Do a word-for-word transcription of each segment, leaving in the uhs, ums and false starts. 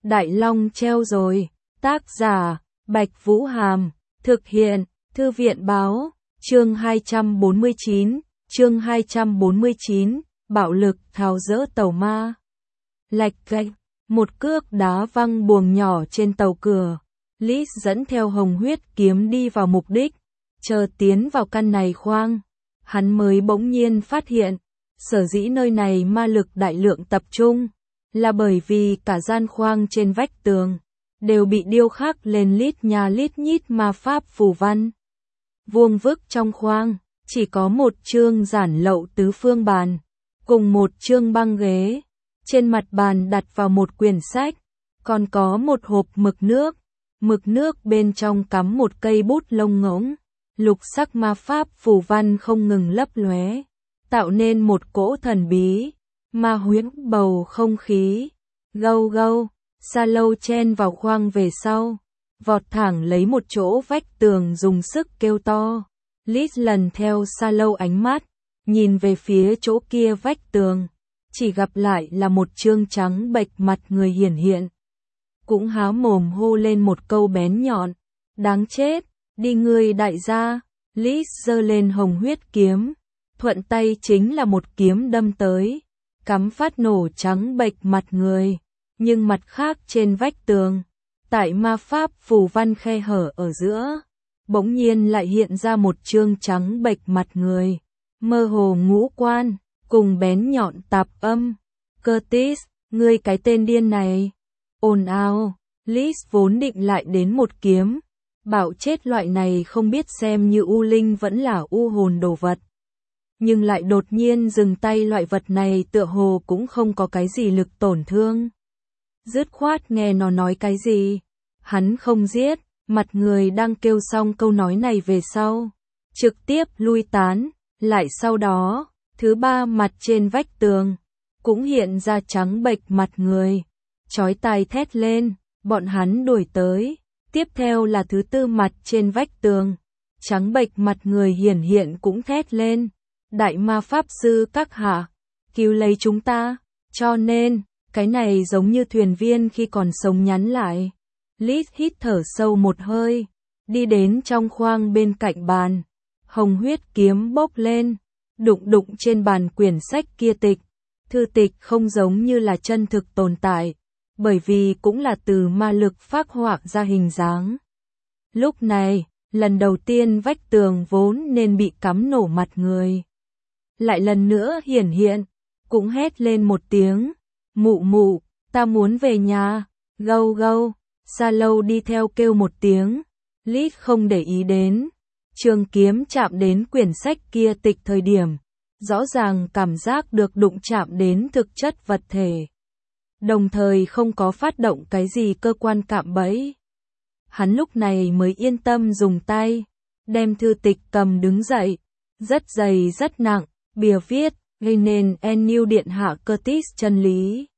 Đại Long treo rồi. Tác giả, Bạch Vũ Hàm. Thực hiện, Thư viện Báo. Chương hai trăm bốn mươi chín. Chương hai trăm bốn mươi chín. Bạo lực tháo dỡ tàu ma. Lạch cạch, một cước đá văng buồng nhỏ trên tàu cửa. Liz dẫn theo Hồng Huyết Kiếm đi vào mục đích. Chờ tiến vào căn này khoang, hắn mới bỗng nhiên phát hiện, sở dĩ nơi này ma lực đại lượng tập trung, là bởi vì cả gian khoang trên vách tường đều bị điêu khắc lên lít nha lít nhít ma pháp phù văn. Vuông vức trong khoang, chỉ có một chương giản lậu tứ phương bàn, cùng một chương băng ghế. Trên mặt bàn đặt vào một quyển sách, còn có một hộp mực nước. Mực nước bên trong cắm một cây bút lông ngỗng, lục sắc ma pháp phù văn không ngừng lấp lóe, tạo nên một cỗ thần bí, ma huyễn bầu không khí. Gâu gâu, Sa Lâu chen vào khoang về sau, vọt thẳng lấy một chỗ vách tường dùng sức kêu to. Liz lần theo Sa Lâu ánh mắt, nhìn về phía chỗ kia vách tường, chỉ gặp lại là một trương trắng bệch mặt người hiển hiện. Cũng há mồm hô lên một câu bén nhọn, đáng chết, đi ngươi đại gia. Liz giơ lên Hồng Huyết Kiếm, thuận tay chính là một kiếm đâm tới, cắm phát nổ trắng bệch mặt người. Nhưng mặt khác trên vách tường, tại ma pháp phù văn khe hở ở giữa, bỗng nhiên lại hiện ra một trương trắng bệch mặt người, mơ hồ ngũ quan, cùng bén nhọn tạp âm. Curtis, ngươi cái tên điên này. Ồn ào, Liz vốn định lại đến một kiếm, bảo chết loại này không biết xem như u linh vẫn là u hồn đồ vật. Nhưng lại đột nhiên dừng tay, loại vật này tựa hồ cũng không có cái gì lực tổn thương. Dứt khoát nghe nó nói cái gì, hắn không giết. Mặt người đang kêu xong câu nói này về sau, trực tiếp lui tán. Lại sau đó, thứ ba mặt trên vách tường cũng hiện ra trắng bệch mặt người, chói tai thét lên, bọn hắn đuổi tới. Tiếp theo là thứ tư mặt trên vách tường, trắng bệch mặt người hiển hiện cũng thét lên, đại ma pháp sư các hạ, cứu lấy chúng ta. Cho nên, cái này giống như thuyền viên khi còn sống nhắn lại. Liz hít thở sâu một hơi, đi đến trong khoang bên cạnh bàn, Hồng Huyết Kiếm bốc lên, đụng đụng trên bàn quyển sách kia tịch. Thư tịch không giống như là chân thực tồn tại, bởi vì cũng là từ ma lực phác họa ra hình dáng. Lúc này, lần đầu tiên vách tường vốn nên bị cắm nổ mặt người, lại lần nữa hiển hiện, cũng hét lên một tiếng, mụ mụ, ta muốn về nhà. Gâu gâu, Sa Lâu đi theo kêu một tiếng. Liz không để ý đến, trường kiếm chạm đến quyển sách kia tịch thời điểm, rõ ràng cảm giác được đụng chạm đến thực chất vật thể, đồng thời không có phát động cái gì cơ quan cạm bẫy. Hắn lúc này mới yên tâm dùng tay, đem thư tịch cầm đứng dậy, rất dày rất nặng, bìa viết, gây nên Enil Điện Hạ Curtis chân lý.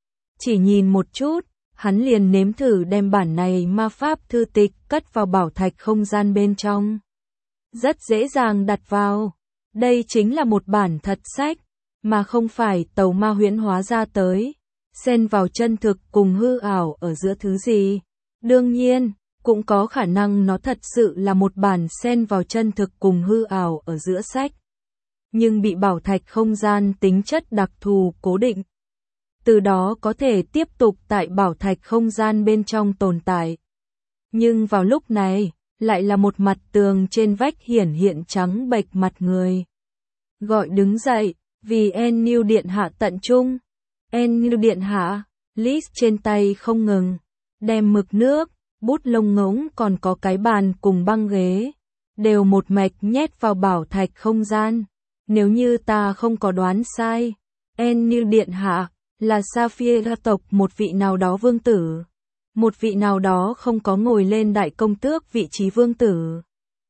Chỉ nhìn một chút, hắn liền nếm thử đem bản này ma pháp thư tịch cất vào bảo thạch không gian bên trong. Rất dễ dàng đặt vào. Đây chính là một bản thật sách, mà không phải tàu ma huyễn hóa ra tới, xen vào chân thực cùng hư ảo ở giữa thứ gì. Đương nhiên, cũng có khả năng nó thật sự là một bản xen vào chân thực cùng hư ảo ở giữa sách, nhưng bị bảo thạch không gian tính chất đặc thù cố định, từ đó có thể tiếp tục tại bảo thạch không gian bên trong tồn tại. Nhưng vào lúc này, lại là một mặt tường trên vách hiển hiện trắng bệch mặt người. Gọi đứng dậy, vì Enil Điện Hạ tận trung. Enil Điện Hạ, Liz trên tay không ngừng, đem mực nước, bút lông ngỗng còn có cái bàn cùng băng ghế, đều một mạch nhét vào bảo thạch không gian. Nếu như ta không có đoán sai, Enil Điện Hạ là Sapphire gia tộc một vị nào đó vương tử. Một vị nào đó không có ngồi lên đại công tước vị trí vương tử.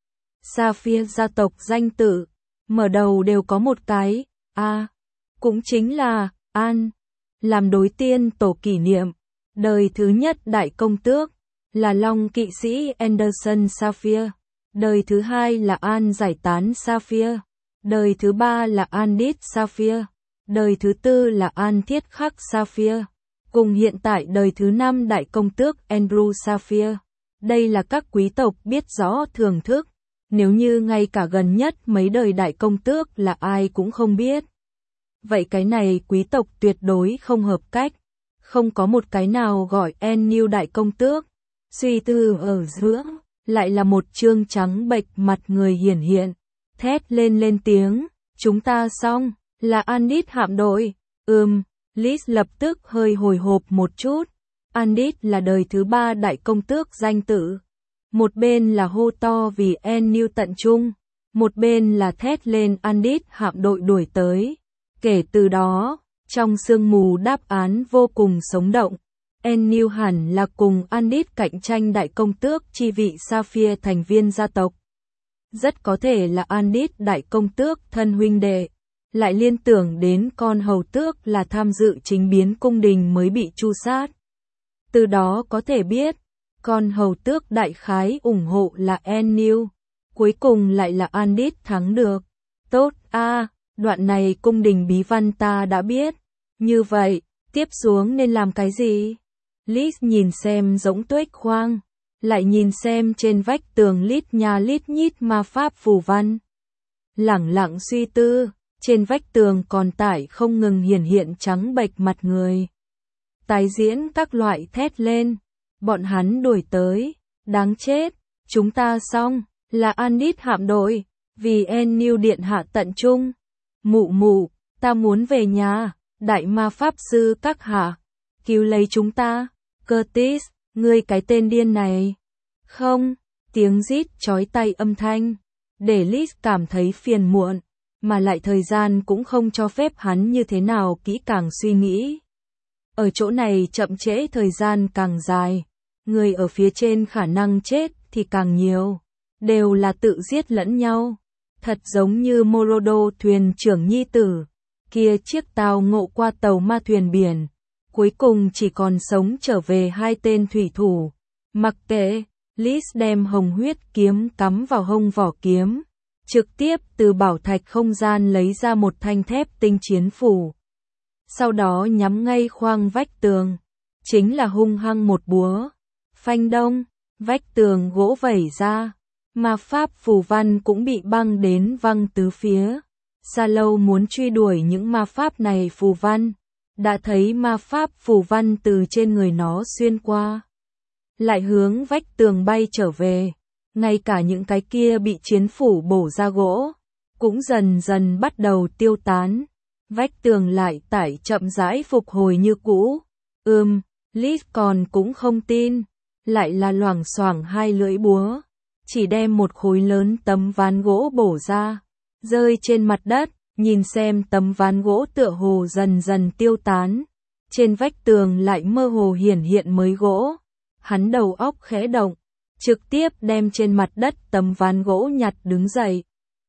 Sapphire gia tộc danh tự, mở đầu đều có một cái, A, cũng chính là, An, làm đối tiên tổ kỷ niệm. Đời thứ nhất đại công tước, là Long kỵ sĩ Anderson Sapphire. Đời thứ hai là An giải tán Sapphire. Đời thứ ba là An Đít Sapphire. Đời thứ tư là An thiết khắc Sapphire. cùng hiện tại đời thứ năm đại công tước Andrew Sapphire. Đây là các quý tộc biết rõ thưởng thức, nếu như ngay cả gần nhất mấy đời đại công tước là ai cũng không biết. Vậy cái này quý tộc tuyệt đối không hợp cách, không có một cái nào gọi Andrew đại công tước. Suy tư ở giữa, lại là một trương trắng bệch mặt người hiển hiện, thét lên lên tiếng, chúng ta xong, là Andit hạm đội, ừm, Liz lập tức hơi hồi hộp một chút, Andit là đời thứ ba đại công tước danh tự, một bên là hô to vì Andrew tận trung, một bên là thét lên Andit hạm đội đuổi tới, kể từ đó, trong sương mù đáp án vô cùng sống động. Andrew hẳn là cùng Andit cạnh tranh đại công tước chi vị Sapphire thành viên gia tộc. Rất có thể là Andit đại công tước thân huynh đệ, lại liên tưởng đến con hầu tước là tham dự chính biến cung đình mới bị tru sát. Từ đó có thể biết, con hầu tước đại khái ủng hộ là Andrew, cuối cùng lại là Andit thắng được. Tốt a, à, đoạn này cung đình bí văn ta đã biết. Như vậy, tiếp xuống nên làm cái gì? Liz nhìn xem giống tuếch khoang, lại nhìn xem trên vách tường lít nha lít nhít ma pháp phù văn. Lẳng lặng suy tư, trên vách tường còn tải không ngừng hiển hiện trắng bệch mặt người. Tái diễn các loại thét lên, bọn hắn đuổi tới, đáng chết, chúng ta xong, là Andit hạm đội, vì Andrew điện hạ tận trung. Mụ mụ, ta muốn về nhà, đại ma pháp sư các hạ, cứu lấy chúng ta. Curtis, ngươi cái tên điên này. Không, tiếng rít chói tai âm thanh, để Liz cảm thấy phiền muộn, mà lại thời gian cũng không cho phép hắn như thế nào kỹ càng suy nghĩ. Ở chỗ này chậm trễ thời gian càng dài, người ở phía trên khả năng chết thì càng nhiều, đều là tự giết lẫn nhau. Thật giống như Morodo thuyền trưởng nhi tử, kia chiếc tàu ngộ qua tàu ma thuyền biển. Cuối cùng chỉ còn sống trở về hai tên thủy thủ. Mặc kệ, Liz đem hồng huyết kiếm cắm vào hông vỏ kiếm, trực tiếp từ bảo thạch không gian lấy ra một thanh thép tinh chiến phủ. Sau đó nhắm ngay khoang vách tường, chính là hung hăng một búa. Phanh đông, vách tường gỗ vẩy ra, ma pháp phù văn cũng bị băng đến văng tứ phía. Sa Lâu muốn truy đuổi những ma pháp này phù văn. Đã thấy ma pháp phù văn từ trên người nó xuyên qua, lại hướng vách tường bay trở về, ngay cả những cái kia bị chiến phủ bổ ra gỗ, cũng dần dần bắt đầu tiêu tán, vách tường lại tải chậm rãi phục hồi như cũ. Ừm, Liz còn cũng không tin, lại là loảng xoảng hai lưỡi búa, chỉ đem một khối lớn tấm ván gỗ bổ ra, rơi trên mặt đất. Nhìn xem tấm ván gỗ tựa hồ dần dần tiêu tán, trên vách tường lại mơ hồ hiển hiện mới gỗ. Hắn đầu óc khẽ động, trực tiếp đem trên mặt đất tấm ván gỗ nhặt đứng dậy,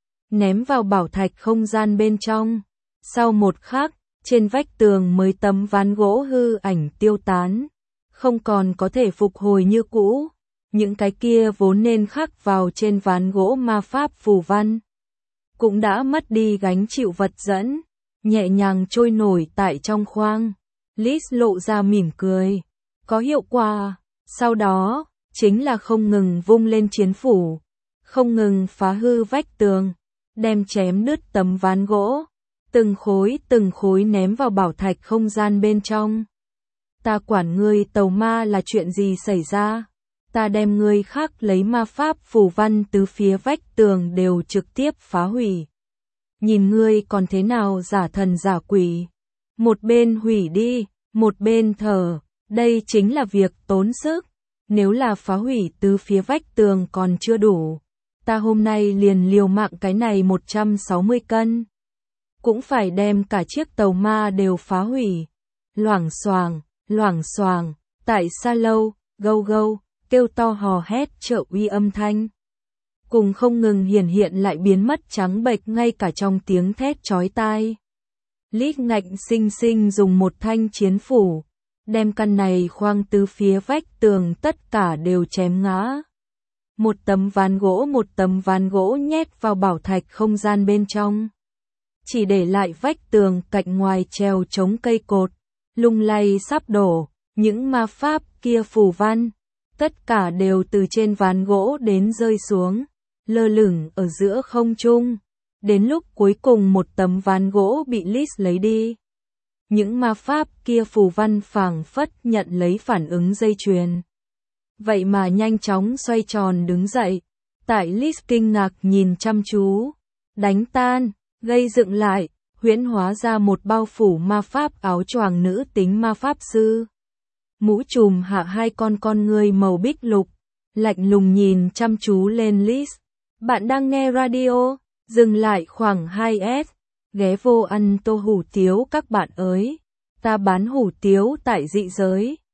ném vào bảo thạch không gian bên trong. Sau một khắc, trên vách tường mới tấm ván gỗ hư ảnh tiêu tán, không còn có thể phục hồi như cũ. Những cái kia vốn nên khắc vào trên ván gỗ ma pháp phù văn, cũng đã mất đi gánh chịu vật dẫn, nhẹ nhàng trôi nổi tại trong khoang. Liz lộ ra mỉm cười, có hiệu quả. Sau đó, chính là không ngừng vung lên chiến phủ, không ngừng phá hư vách tường, đem chém đứt tấm ván gỗ, từng khối từng khối ném vào bảo thạch không gian bên trong. Ta quản ngươi tàu ma là chuyện gì xảy ra? Ta đem ngươi khắc lấy ma pháp phù văn từ phía vách tường đều trực tiếp phá hủy. Nhìn ngươi còn thế nào giả thần giả quỷ. Một bên hủy đi, một bên thở, đây chính là việc tốn sức. Nếu là phá hủy từ phía vách tường còn chưa đủ, ta hôm nay liền liều mạng cái này một trăm sáu mươi cân. Cũng phải đem cả chiếc tàu ma đều phá hủy. Loảng xoàng, loảng xoàng, tại Sa Lâu, gâu gâu, kêu to hò hét trợ uy âm thanh. Cùng không ngừng hiển hiện lại biến mất trắng bệch ngay cả trong tiếng thét chói tai. Lít ngạnh xinh xinh dùng một thanh chiến phủ, đem căn này khoang từ phía vách tường tất cả đều chém ngã. Một tấm ván gỗ một tấm ván gỗ nhét vào bảo thạch không gian bên trong. Chỉ để lại vách tường cạnh ngoài treo chống cây cột, lung lay sắp đổ, những ma pháp kia phù văn, tất cả đều từ trên ván gỗ đến rơi xuống, lơ lửng ở giữa không trung. Đến lúc cuối cùng một tấm ván gỗ bị Liz lấy đi. Những ma pháp kia phù văn phảng phất nhận lấy phản ứng dây chuyền. Vậy mà nhanh chóng xoay tròn đứng dậy. Tại Liz kinh ngạc nhìn chăm chú, đánh tan, gây dựng lại, huyễn hóa ra một bao phủ ma pháp áo choàng nữ tính ma pháp sư. Mũ trùm hạ hai con con ngươi màu bích lục, lạnh lùng nhìn chăm chú lên Liz. Bạn đang nghe radio, dừng lại khoảng hai s, ghé vô ăn tô hủ tiếu các bạn ơi. Ta bán hủ tiếu tại dị giới.